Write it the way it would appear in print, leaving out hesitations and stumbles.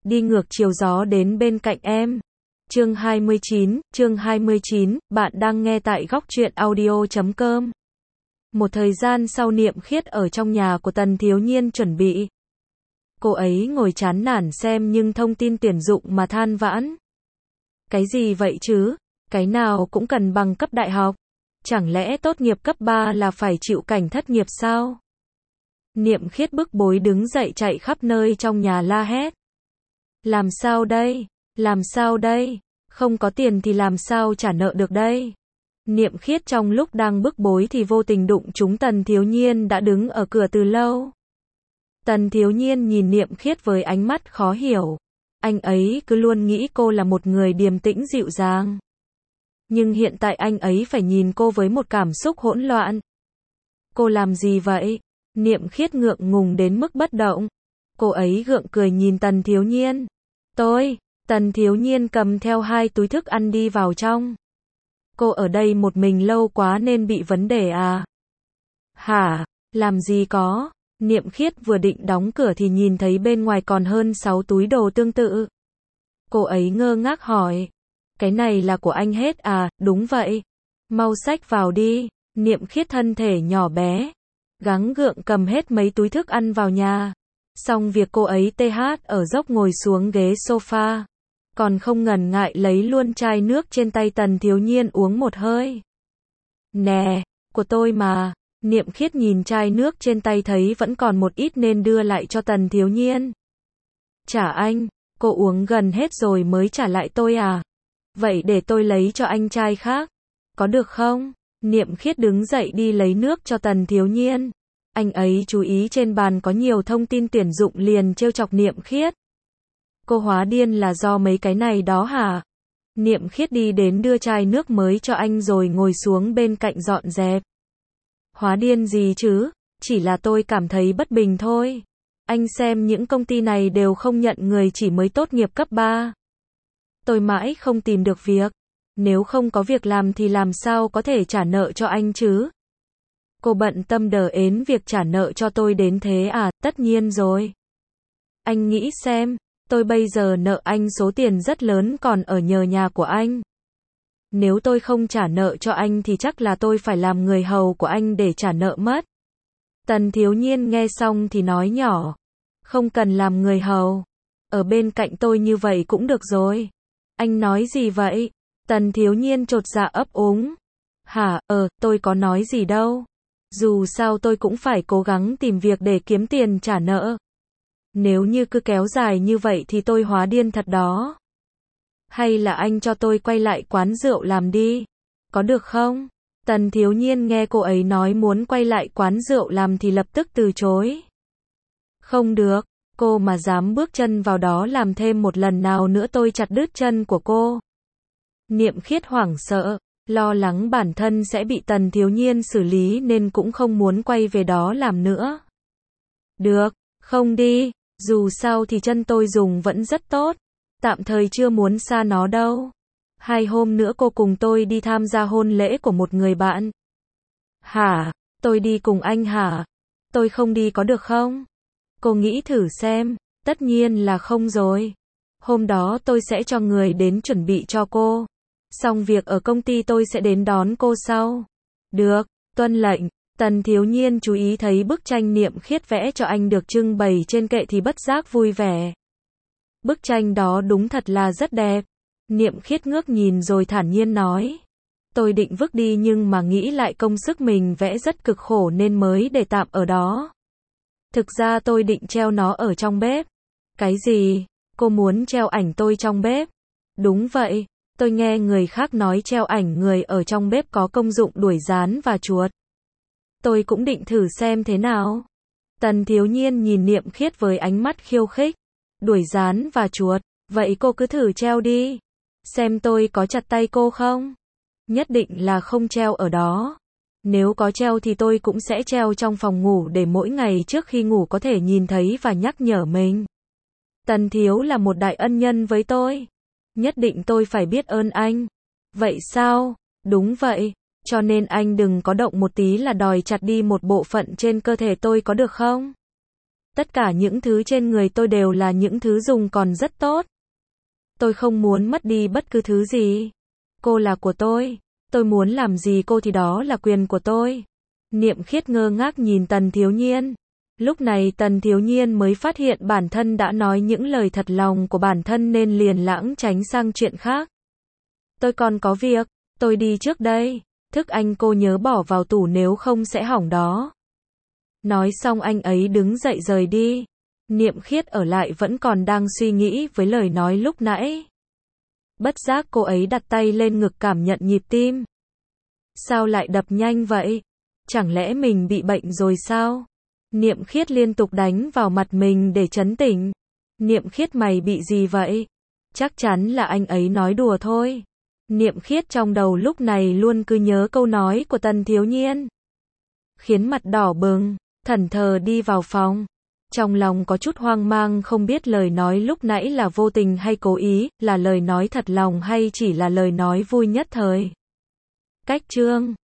đi ngược chiều gió đến bên cạnh em. Chương 29, bạn đang nghe tại góc truyện audio.com. Một thời gian sau Niệm Khiết ở trong nhà của Tần Thiếu Nhiên chuẩn bị. Cô ấy ngồi chán nản xem nhưng thông tin tuyển dụng mà than vãn. Cái gì vậy chứ? Cái nào cũng cần bằng cấp đại học. Chẳng lẽ tốt nghiệp cấp 3 là phải chịu cảnh thất nghiệp sao? Niệm Khiết bức bối đứng dậy chạy khắp nơi trong nhà la hét. Làm sao đây? Làm sao đây? Không có tiền thì làm sao trả nợ được đây? Niệm Khiết trong lúc đang bức bối thì vô tình đụng trúng Tần Thiếu Nhiên đã đứng ở cửa từ lâu. Tần Thiếu Nhiên nhìn Niệm Khiết với ánh mắt khó hiểu. Anh ấy cứ luôn nghĩ cô là một người điềm tĩnh dịu dàng. Nhưng hiện tại anh ấy phải nhìn cô với một cảm xúc hỗn loạn. Cô làm gì vậy? Niệm Khiết ngượng ngùng đến mức bất động. Cô ấy gượng cười nhìn Tần Thiếu Nhiên. Tần Thiếu Nhiên cầm theo 2 túi thức ăn đi vào trong. Cô ở đây một mình lâu quá nên bị vấn đề à? Hả? Làm gì có? Niệm Khiết vừa định đóng cửa thì nhìn thấy bên ngoài còn hơn 6 túi đồ tương tự. Cô ấy ngơ ngác hỏi. Cái này là của anh hết à? Đúng vậy. Mau xách vào đi. Niệm Khiết thân thể nhỏ bé. Gắng gượng cầm hết mấy túi thức ăn vào nhà. Xong việc cô ấy ở dốc ngồi xuống ghế sofa. Còn không ngần ngại lấy luôn chai nước trên tay Tần Thiếu Nhiên uống một hơi. Nè, của tôi mà. Niệm Khiết nhìn chai nước trên tay thấy vẫn còn một ít nên đưa lại cho Tần Thiếu Nhiên. Trả anh, cô uống gần hết rồi mới trả lại tôi à? Vậy để tôi lấy cho anh chai khác. Có được không? Niệm Khiết đứng dậy đi lấy nước cho Tần Thiếu Nhiên. Anh ấy chú ý trên bàn có nhiều thông tin tuyển dụng liền trêu chọc Niệm Khiết. Cô hóa điên là do mấy cái này đó hả? Niệm Khiết đi đến đưa chai nước mới cho anh rồi ngồi xuống bên cạnh dọn dẹp. Hóa điên gì chứ? Chỉ là tôi cảm thấy bất bình thôi. Anh xem những công ty này đều không nhận người chỉ mới tốt nghiệp cấp 3. Tôi mãi không tìm được việc. Nếu không có việc làm thì làm sao có thể trả nợ cho anh chứ? Cô bận tâm đờ ến việc trả nợ cho tôi đến thế à? Tất nhiên rồi. Anh nghĩ xem, tôi bây giờ nợ anh số tiền rất lớn còn ở nhờ nhà của anh. Nếu tôi không trả nợ cho anh thì chắc là tôi phải làm người hầu của anh để trả nợ mất. Tần Thiếu Nhiên nghe xong thì nói nhỏ. Không cần làm người hầu. Ở bên cạnh tôi như vậy cũng được rồi. Anh nói gì vậy? Tần Thiếu Nhiên chột dạ ấp úng. Hả, tôi có nói gì đâu. Dù sao tôi cũng phải cố gắng tìm việc để kiếm tiền trả nợ. Nếu như cứ kéo dài như vậy thì tôi hóa điên thật đó. Hay là anh cho tôi quay lại quán rượu làm đi. Có được không? Tần Thiếu Nhiên nghe cô ấy nói muốn quay lại quán rượu làm thì lập tức từ chối. Không được, cô mà dám bước chân vào đó làm thêm một lần nào nữa tôi chặt đứt chân của cô. Niệm Khiết hoảng sợ, lo lắng bản thân sẽ bị Tần Thiếu Nhiên xử lý nên cũng không muốn quay về đó làm nữa. Được, không đi, dù sao thì chân tôi dùng vẫn rất tốt. Tạm thời chưa muốn xa nó đâu. 2 hôm nữa cô cùng tôi đi tham gia hôn lễ của một người bạn. Hả? Tôi đi cùng anh hả? Tôi không đi có được không? Cô nghĩ thử xem. Tất nhiên là không rồi. Hôm đó tôi sẽ cho người đến chuẩn bị cho cô. Xong việc ở công ty tôi sẽ đến đón cô sau. Được, tuân lệnh. Tần Thiếu Nhiên chú ý thấy bức tranh Niệm Khiết vẽ cho anh được trưng bày trên kệ thì bất giác vui vẻ. Bức tranh đó đúng thật là rất đẹp. Niệm Khiết ngước nhìn rồi thản nhiên nói. Tôi định vứt đi nhưng mà nghĩ lại công sức mình vẽ rất cực khổ nên mới để tạm ở đó. Thực ra tôi định treo nó ở trong bếp. Cái gì? Cô muốn treo ảnh tôi trong bếp? Đúng vậy, tôi nghe người khác nói treo ảnh người ở trong bếp có công dụng đuổi gián và chuột. Tôi cũng định thử xem thế nào. Tần Thiếu Nhiên nhìn Niệm Khiết với ánh mắt khiêu khích. Đuổi gián và chuột, vậy cô cứ thử treo đi. Xem tôi có chặt tay cô không? Nhất định là không treo ở đó. Nếu có treo thì tôi cũng sẽ treo trong phòng ngủ để mỗi ngày trước khi ngủ có thể nhìn thấy và nhắc nhở mình. Tần Thiếu là một đại ân nhân với tôi. Nhất định tôi phải biết ơn anh. Vậy sao? Đúng vậy. Cho nên anh đừng có động một tí là đòi chặt đi một bộ phận trên cơ thể tôi có được không? Tất cả những thứ trên người tôi đều là những thứ dùng còn rất tốt. Tôi không muốn mất đi bất cứ thứ gì. Cô là của tôi. Tôi muốn làm gì cô thì đó là quyền của tôi. Niệm Khiết ngơ ngác nhìn Tần Thiếu Nhiên. Lúc này Tần Thiếu Nhiên mới phát hiện bản thân đã nói những lời thật lòng của bản thân nên liền lãng tránh sang chuyện khác. Tôi còn có việc, tôi đi trước đây. Thức anh cô nhớ bỏ vào tủ nếu không sẽ hỏng đó. Nói xong anh ấy đứng dậy rời đi. Niệm Khiết ở lại vẫn còn đang suy nghĩ với lời nói lúc nãy. Bất giác cô ấy đặt tay lên ngực cảm nhận nhịp tim. Sao lại đập nhanh vậy? Chẳng lẽ mình bị bệnh rồi sao? Niệm Khiết liên tục đánh vào mặt mình để trấn tĩnh. Niệm Khiết mày bị gì vậy? Chắc chắn là anh ấy nói đùa thôi. Niệm Khiết trong đầu lúc này luôn cứ nhớ câu nói của Tần Thiếu Nhiên. Khiến mặt đỏ bừng, thẫn thờ đi vào phòng. Trong lòng có chút hoang mang không biết lời nói lúc nãy là vô tình hay cố ý, là lời nói thật lòng hay chỉ là lời nói vui nhất thời. Cách chương